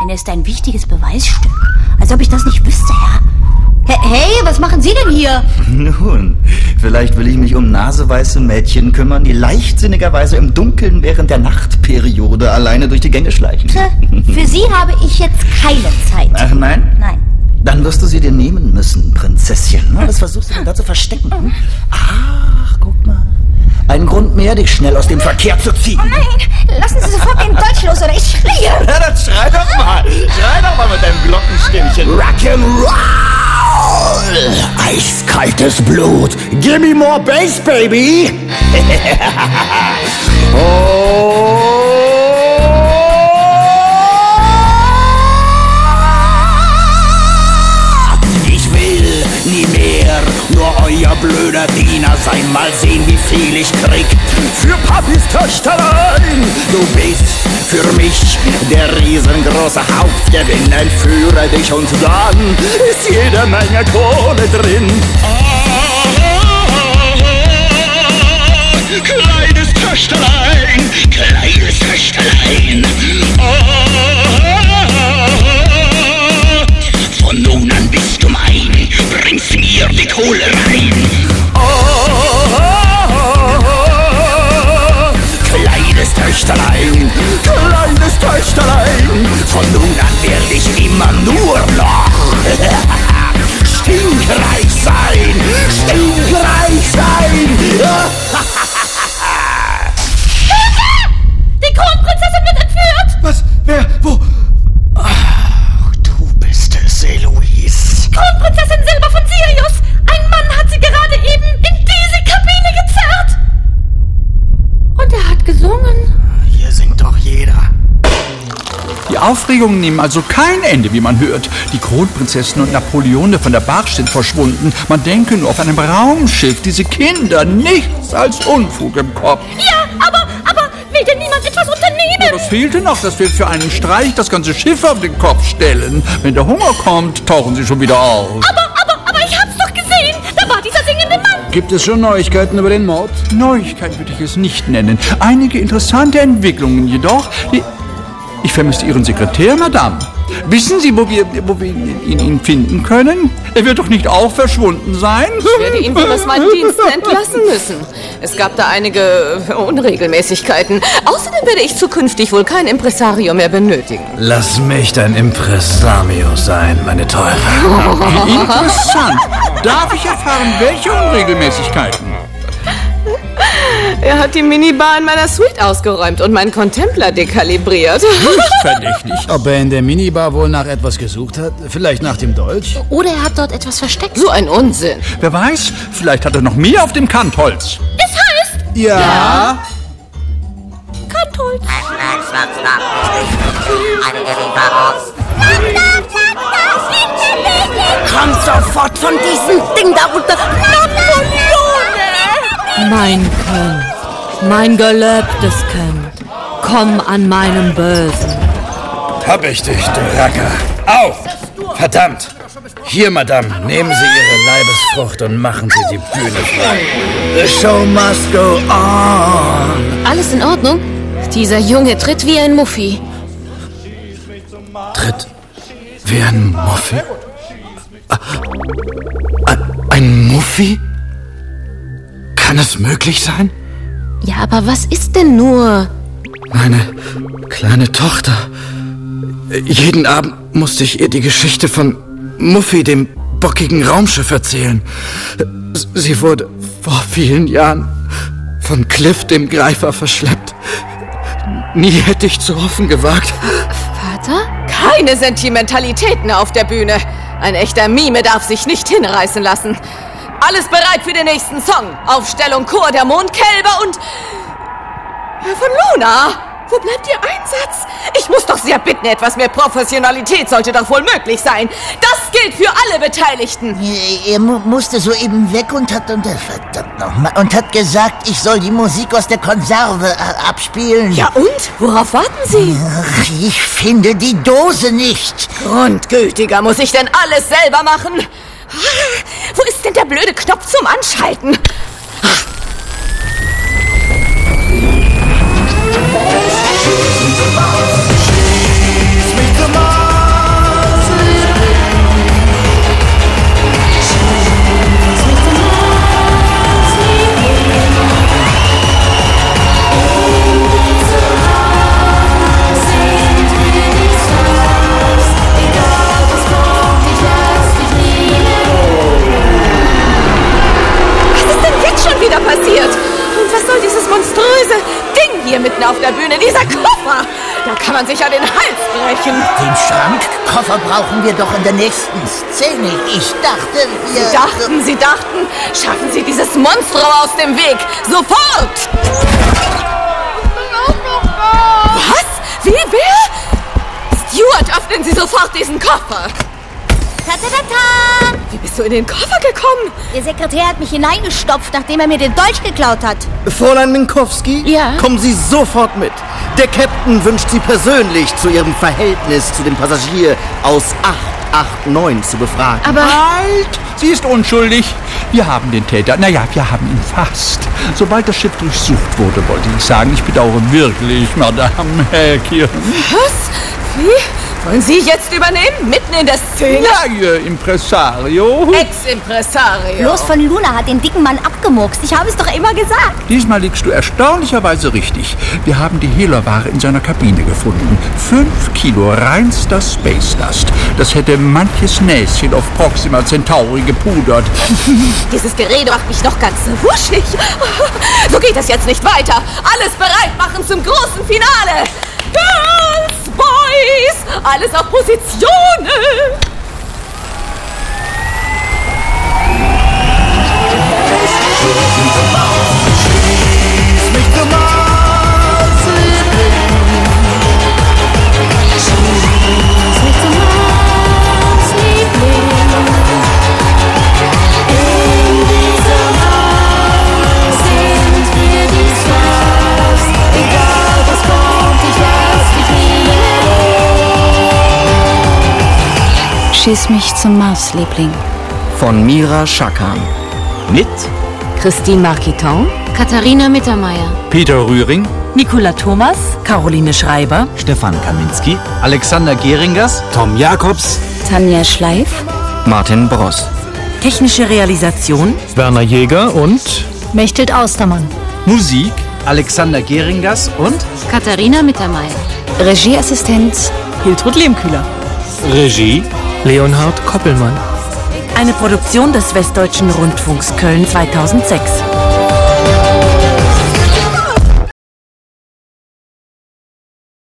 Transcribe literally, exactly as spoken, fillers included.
Eine ist ein wichtiges Beweisstück. Als ob ich das nicht wüsste, ja. Hey, was machen Sie denn hier? Nun, vielleicht will ich mich um naseweiße Mädchen kümmern, die leichtsinnigerweise im Dunkeln während der Nachtperiode alleine durch die Gänge schleichen. Für Sie habe ich jetzt keine Zeit. Ach nein? Nein. Dann wirst du sie dir nehmen müssen, Prinzesschen. Was versuchst du denn da zu verstecken? Hm? Ach, guck mal. Ein Grund mehr, dich schnell aus dem Verkehr zu ziehen. Oh nein, lassen Sie sofort den Dolch los oder ich schreie. Ja, dann schrei doch mal. Schrei doch mal mit deinem Glockenstimmchen. Rock'n'Roll! Eiskaltes Blut. Give me more bass, baby. Oh. Ich will nie mehr nur euer blöder Diener sein. Mal sehen, wie viel ich krieg für Papis Töchterlein. Du bist für mich der riesengroße Hauptgewinn. Entführe dich und dann ist jede Menge Kohle drin. Oh, kleines Töchterlein, kleines Töchterlein. Oh, von nun an bist du mein, bringst mir die Kohle rein. Oh, kleines Töchterlein, kleines Töchterlein, von nun an werde ich immer nur noch stinkreich sein, stinkreich sein. Die Kronprinzessin wird entführt! Was? Wer? Wo? Ach, du bist es, Eloise. Kronprinzessin Silber von Sirius! Ein Mann hat sie gerade eben in diese Kabine gezerrt! Und er hat gesungen. Hier singt doch jeder. Die Aufregungen nehmen also kein Ende, wie man hört. Die Kronprinzessin und Napoleone von der Barsch sind verschwunden. Man denke nur auf einem Raumschiff. Diese Kinder, nichts als Unfug im Kopf. Ja, aber, aber will denn niemand etwas unternehmen? Das fehlte noch, dass wir für einen Streich das ganze Schiff auf den Kopf stellen. Wenn der Hunger kommt, tauchen sie schon wieder auf. Aber, aber, aber ich hab's doch gesehen. Da war dieser singende Mann. Gibt es schon Neuigkeiten über den Mord? Neuigkeit würde ich es nicht nennen. Einige interessante Entwicklungen jedoch. Die Ich vermisse Ihren Sekretär, Madame. Wissen Sie, wo wir, wo wir ihn, ihn finden können? Er wird doch nicht auch verschwunden sein? Ich werde ihn wohl aus meinen Diensten entlassen müssen. Es gab da einige Unregelmäßigkeiten. Außerdem werde ich zukünftig wohl kein Impresario mehr benötigen. Lass mich dein Impresario sein, meine Teure. Interessant. Darf ich erfahren, welche Unregelmäßigkeiten? Er hat die Minibar in meiner Suite ausgeräumt und meinen Contempler dekalibriert. Nicht verdächtig. Ob er in der Minibar wohl nach etwas gesucht hat? Vielleicht nach dem Dolch? Oder er hat dort etwas versteckt. So ein Unsinn. Wer weiß, vielleicht hat er noch mehr auf dem Kantholz. Es heißt Ja. ja. Kantholz. Kommt sofort von diesem Ding da runter. Mein Kind, mein geliebtes Kind, komm an meinem Bösen. Hab ich dich, du Racker. Au! Verdammt! Hier, Madame, nehmen Sie Ihre Leibesfrucht und machen Sie die Bühne frei. The show must go on. Alles in Ordnung? Dieser Junge tritt wie ein Muffi. Tritt wie ein Muffi? Ein Muffi? Kann es möglich sein? Ja, aber was ist denn nur? Meine kleine Tochter. Jeden Abend musste ich ihr die Geschichte von Muffi, dem bockigen Raumschiff, erzählen. Sie wurde vor vielen Jahren von Cliff, dem Greifer, verschleppt. Nie hätte ich zu hoffen gewagt. Vater? Keine Sentimentalitäten auf der Bühne. Ein echter Mime darf sich nicht hinreißen lassen. Alles bereit für den nächsten Song. Aufstellung Chor der Mondkälber und... Herr von Luna, wo bleibt Ihr Einsatz? Ich muss doch sehr bitten, etwas mehr Professionalität sollte doch wohl möglich sein. Das gilt für alle Beteiligten. Er mu- musste soeben weg und hat, und, verdammt nochmal, und hat gesagt, ich soll die Musik aus der Konserve äh, abspielen. Ja und? Worauf warten Sie? Ach, ich finde die Dose nicht. Grundgültiger, muss ich denn alles selber machen? Wo ist denn der blöde Knopf zum Anschalten? Schieß mich zum Mars. mich an den Hals brechen. Den Schrankkoffer brauchen wir doch in der nächsten Szene. Ich dachte, wir... Sie dachten, Sie dachten, schaffen Sie dieses Monstrum aus dem Weg. Sofort! Was? Wie, wer? Stuart, öffnen Sie sofort diesen Koffer. Ta-ta-ta-ta! Wie bist du in den Koffer gekommen? Der Sekretär hat mich hineingestopft, nachdem er mir den Dolch geklaut hat. Fräulein Minkowski, Ja? kommen Sie sofort mit. Der Captain wünscht Sie persönlich zu Ihrem Verhältnis zu dem Passagier aus acht acht neun zu befragen. Aber... Halt! Sie ist unschuldig. Wir haben den Täter. Naja, wir haben ihn fast. Sobald das Schiff durchsucht wurde, wollte ich sagen, ich bedauere wirklich, Madame Häkchen. Was? Wie? Wollen Sie jetzt übernehmen? Mitten in der Szene? Ja, Ihr Impresario. Ex-Impresario. Bloß von Luna hat den dicken Mann abgemurkst. Ich habe es doch immer gesagt. Diesmal liegst du erstaunlicherweise richtig. Wir haben die Hehlerware in seiner Kabine gefunden. Fünf Kilo reinster Space Dust. Das hätte manches Näschen auf Proxima Centauri gepudert. Dieses Gerede macht mich noch ganz wuschig. So geht es jetzt nicht weiter. Alles bereit machen zum großen Finale. Girls, Boys, alles auf Positionen. Schieß mich zum Mars, Liebling. Von Mira Schakan. Mit Christine Marquiton, Katharina Mittermeier. Peter Rühring. Nicola Thomas, Caroline Schreiber, Stefan Kaminski, Alexander Geringers. Tom Jakobs, Tanja Schleif. Martin Bross. technische Realisation Werner Jäger und Mechthild Austermann. Musik Alexander Geringers und Katharina Mittermeier. Regieassistenz Hiltrud Lehmkühler. Regie Leonhard Koppelmann. Eine Produktion des Westdeutschen Rundfunks Köln zweitausendsechs.